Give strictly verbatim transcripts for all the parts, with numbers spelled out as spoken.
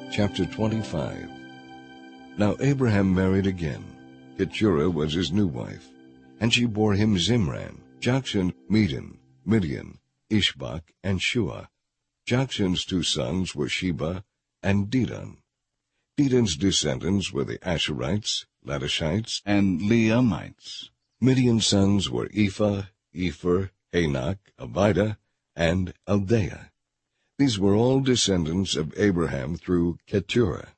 Chapter twenty-five. Now Abraham married again. Keturah was his new wife, and she bore him Zimran, Jokshan, Medan, Midian, Ishbak, and Shua. Jokshan's two sons were Sheba and Dedan. Dedan's descendants were the Asherites, Latishites, and Leamites. Midian's sons were Ephah, Epher, Hanok, Abida, and Eldaah. These were all descendants of Abraham through Keturah.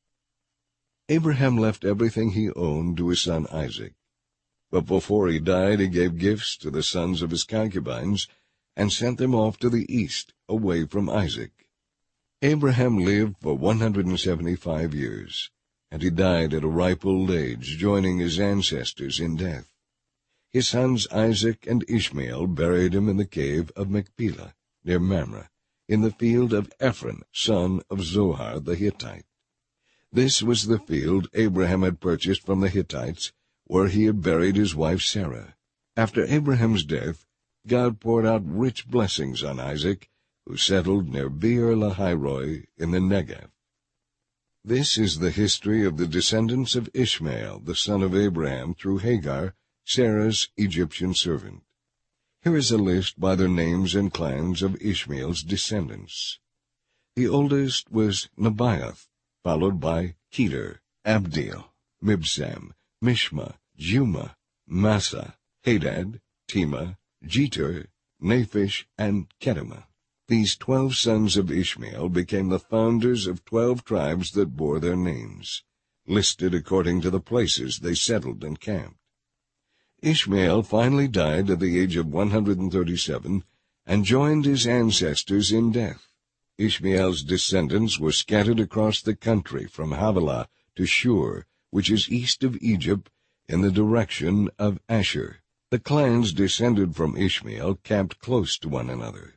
Abraham left everything he owned to his son Isaac. But before he died, he gave gifts to the sons of his concubines and sent them off to the east, away from Isaac. Abraham lived for one hundred seventy-five years, and he died at a ripe old age, joining his ancestors in death. His sons Isaac and Ishmael buried him in the cave of Machpelah, near Mamre, in the field of Ephron, son of Zohar the Hittite. This was the field Abraham had purchased from the Hittites, where he had buried his wife Sarah. After Abraham's death, God poured out rich blessings on Isaac, who settled near Beer-lahai-roi in the Negev. This is the history of the descendants of Ishmael, the son of Abraham, through Hagar, Sarah's Egyptian servant. Here is a list by their names and clans of Ishmael's descendants. The oldest was Nebaioth, followed by Kedar, Abdeel, Mibsam, Mishma, Juma, Massa, Hadad, Tema, Jeter, Naphish, and Kedemah. These twelve sons of Ishmael became the founders of twelve tribes that bore their names, listed according to the places they settled and camped. Ishmael finally died at the age of one hundred thirty-seven and joined his ancestors in death. Ishmael's descendants were scattered across the country from Havilah to Shur, which is east of Egypt, in the direction of Asher. The clans descended from Ishmael camped close to one another.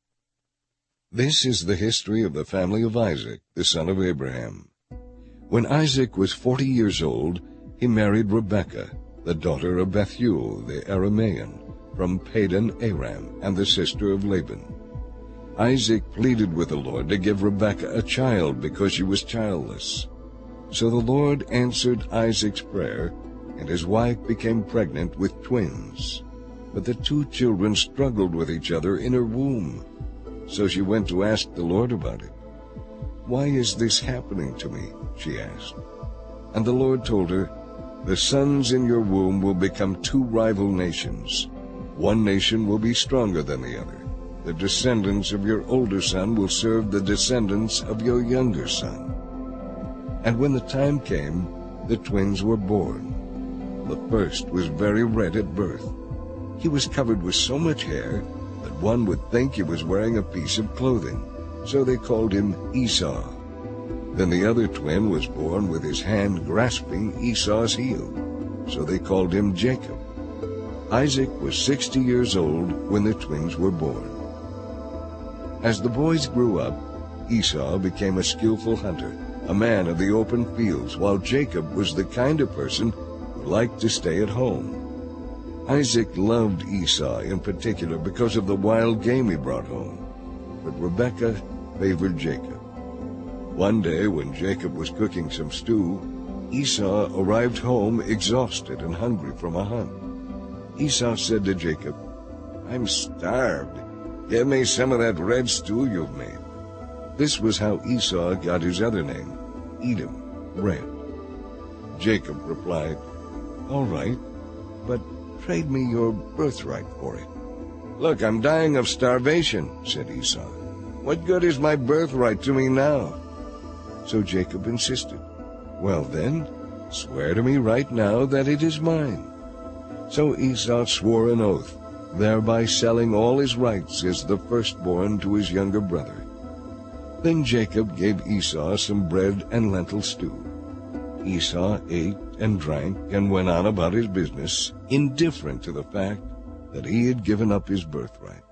This is the history of the family of Isaac, the son of Abraham. When Isaac was forty years old, he married Rebekah, the daughter of Bethuel the Aramean, from Padan Aram, and the sister of Laban. Isaac pleaded with the Lord to give Rebekah a child because she was childless. So the Lord answered Isaac's prayer, and his wife became pregnant with twins. But the two children struggled with each other in her womb. So she went to ask the Lord about it. "Why is this happening to me?" she asked. And the Lord told her, "The sons in your womb will become two rival nations. One nation will be stronger than the other. The descendants of your older son will serve the descendants of your younger son." And when the time came, the twins were born. The first was very red at birth. He was covered with so much hair that one would think he was wearing a piece of clothing, so they called him Esau. Then the other twin was born with his hand grasping Esau's heel, so they called him Jacob. Isaac was sixty years old when the twins were born. As the boys grew up, Esau became a skillful hunter, a man of the open fields, while Jacob was the kind of person who liked to stay at home. Isaac loved Esau in particular because of the wild game he brought home, but Rebekah favored Jacob. One day when Jacob was cooking some stew, Esau arrived home exhausted and hungry from a hunt. Esau said to Jacob, "I'm starved. Give me some of that red stew you've made." This was how Esau got his other name, Edom, red. Jacob replied, "All right, but trade me your birthright for it." "Look, I'm dying of starvation," said Esau. "What good is my birthright to me now?" So Jacob insisted. "Well then, swear to me right now that it is mine." So Esau swore an oath, thereby selling all his rights as the firstborn to his younger brother. Then Jacob gave Esau some bread and lentil stew. Esau ate and drank and went on about his business, indifferent to the fact that he had given up his birthright.